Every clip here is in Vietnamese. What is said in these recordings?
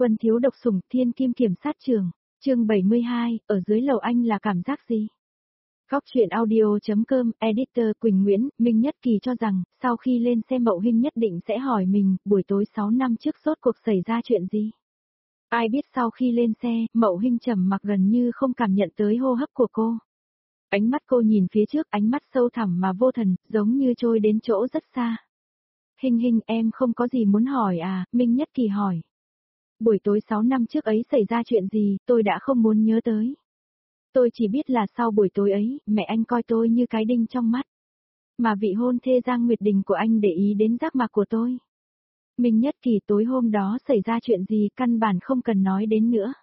Quân thiếu độc sủng thiên kim kiểm sát trường, chương 72, ở dưới lầu anh là cảm giác gì? Góc truyện audio.com, editor Quỳnh Nguyễn, Minh Nhất Kỳ cho rằng, sau khi lên xe Mậu Hinh nhất định sẽ hỏi mình, buổi tối 6 năm trước rốt cuộc xảy ra chuyện gì? Ai biết sau khi lên xe, Mậu Hinh trầm mặc gần như không cảm nhận tới hô hấp của cô. Ánh mắt cô nhìn phía trước, ánh mắt sâu thẳm mà vô thần, giống như trôi đến chỗ rất xa. Hinh Hinh, em không có gì muốn hỏi à? Minh Nhất Kỳ hỏi. Buổi tối 6 năm trước ấy xảy ra chuyện gì, tôi đã không muốn nhớ tới. Tôi chỉ biết là sau buổi tối ấy, mẹ anh coi tôi như cái đinh trong mắt. Mà vị hôn thê Giang Nguyệt Đình của anh để ý đến giác mạc của tôi. Minh Nhất Kỳ, tối hôm đó xảy ra chuyện gì căn bản không cần nói đến nữa.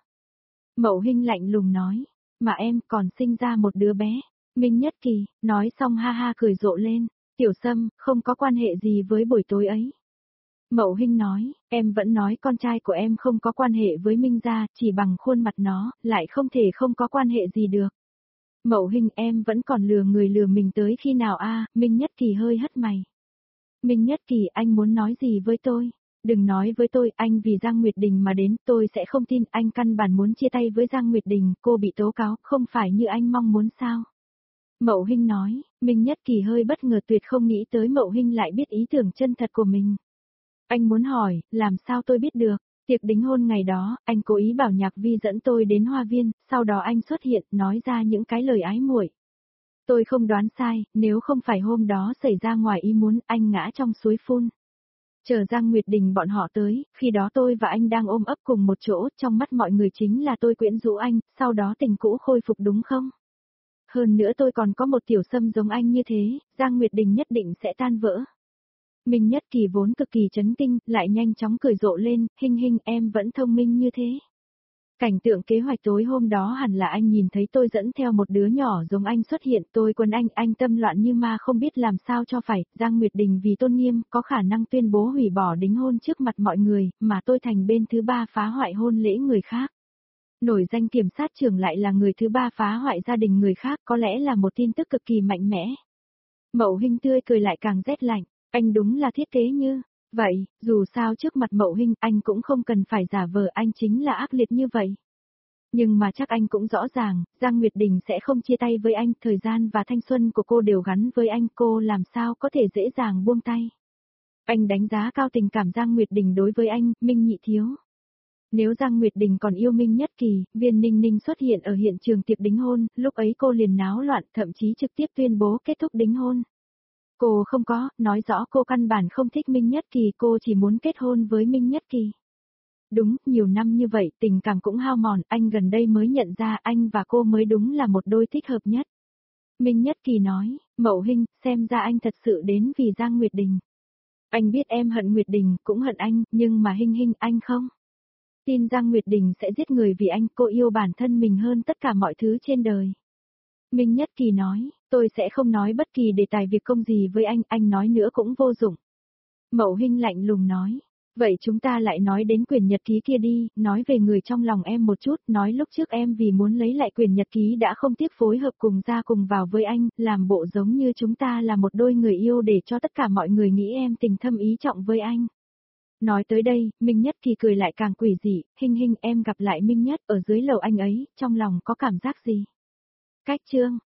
Mậu Hinh lạnh lùng nói, mà em còn sinh ra một đứa bé. Minh Nhất Kỳ, nói xong ha ha cười rộ lên, Tiểu Sâm, không có quan hệ gì với buổi tối ấy. Mậu Hinh nói, em vẫn nói con trai của em không có quan hệ với Minh gia, chỉ bằng khuôn mặt nó, lại không thể không có quan hệ gì được. Mậu Hinh, em vẫn còn lừa người lừa mình tới khi nào a? Minh Nhất Kỳ hơi hất mày. Minh Nhất Kỳ, anh muốn nói gì với tôi? Đừng nói với tôi, anh vì Giang Nguyệt Đình mà đến, tôi sẽ không tin, anh căn bản muốn chia tay với Giang Nguyệt Đình, cô bị tố cáo, không phải như anh mong muốn sao? Mậu Hinh nói, Minh Nhất Kỳ hơi bất ngờ, tuyệt không nghĩ tới Mậu Hinh lại biết ý tưởng chân thật của mình. Anh muốn hỏi, làm sao tôi biết được? Tiệc đính hôn ngày đó, anh cố ý bảo Nhạc Vi dẫn tôi đến hoa viên, sau đó anh xuất hiện, nói ra những cái lời ái muội. Tôi không đoán sai, nếu không phải hôm đó xảy ra ngoài ý muốn, anh ngã trong suối phun. Chờ Giang Nguyệt Đình bọn họ tới, khi đó tôi và anh đang ôm ấp cùng một chỗ, trong mắt mọi người chính là tôi quyến rũ anh, sau đó tình cũ khôi phục đúng không? Hơn nữa tôi còn có một Tiểu Sâm giống anh như thế, Giang Nguyệt Đình nhất định sẽ tan vỡ. Minh Nhất Kỳ vốn cực kỳ chấn kinh, lại nhanh chóng cười rộ lên, Hinh Hinh, em vẫn thông minh như thế. Cảnh tượng kế hoạch tối hôm đó hẳn là anh nhìn thấy tôi dẫn theo một đứa nhỏ giống anh xuất hiện, tôi quấn anh tâm loạn như ma không biết làm sao cho phải, Giang Nguyệt Đình vì tôn nghiêm, có khả năng tuyên bố hủy bỏ đính hôn trước mặt mọi người, mà tôi thành bên thứ ba phá hoại hôn lễ người khác. Nổi danh kiểm sát trưởng lại là người thứ ba phá hoại gia đình người khác, có lẽ là một tin tức cực kỳ mạnh mẽ. Mậu Hinh tươi cười lại càng rét lạnh. Anh đúng là thiết kế như vậy, dù sao trước mặt Mậu Hinh anh cũng không cần phải giả vờ anh chính là ác liệt như vậy. Nhưng mà chắc anh cũng rõ ràng, Giang Nguyệt Đình sẽ không chia tay với anh, thời gian và thanh xuân của cô đều gắn với anh, cô làm sao có thể dễ dàng buông tay. Anh đánh giá cao tình cảm Giang Nguyệt Đình đối với anh, Minh Nhị thiếu. Nếu Giang Nguyệt Đình còn yêu Minh Nhất Kỳ, Viên Ninh Ninh xuất hiện ở hiện trường tiệc đính hôn, lúc ấy cô liền náo loạn, thậm chí trực tiếp tuyên bố kết thúc đính hôn. Cô không có, nói rõ cô căn bản không thích Minh Nhất Kỳ, cô chỉ muốn kết hôn với Minh Nhất Kỳ. Đúng, nhiều năm như vậy, tình cảm cũng hao mòn, anh gần đây mới nhận ra anh và cô mới đúng là một đôi thích hợp nhất. Minh Nhất Kỳ nói, Mậu Hinh, xem ra anh thật sự đến vì Giang Nguyệt Đình. Anh biết em hận Nguyệt Đình, cũng hận anh, nhưng mà Hinh Hinh, anh không. Tin Giang Nguyệt Đình sẽ giết người vì anh, cô yêu bản thân mình hơn tất cả mọi thứ trên đời. Minh Nhất Kỳ nói, tôi sẽ không nói bất kỳ đề tài việc công gì với anh nói nữa cũng vô dụng. Mậu Hinh lạnh lùng nói, vậy chúng ta lại nói đến quyển nhật ký kia đi, nói về người trong lòng em một chút, nói lúc trước em vì muốn lấy lại quyển nhật ký đã không tiếc phối hợp cùng ra cùng vào với anh, làm bộ giống như chúng ta là một đôi người yêu để cho tất cả mọi người nghĩ em tình thâm ý trọng với anh. Nói tới đây, Minh Nhất Kỳ cười lại càng quỷ dị, Hinh Hinh em gặp lại Minh Nhất ở dưới lầu anh ấy, trong lòng có cảm giác gì? Cách chương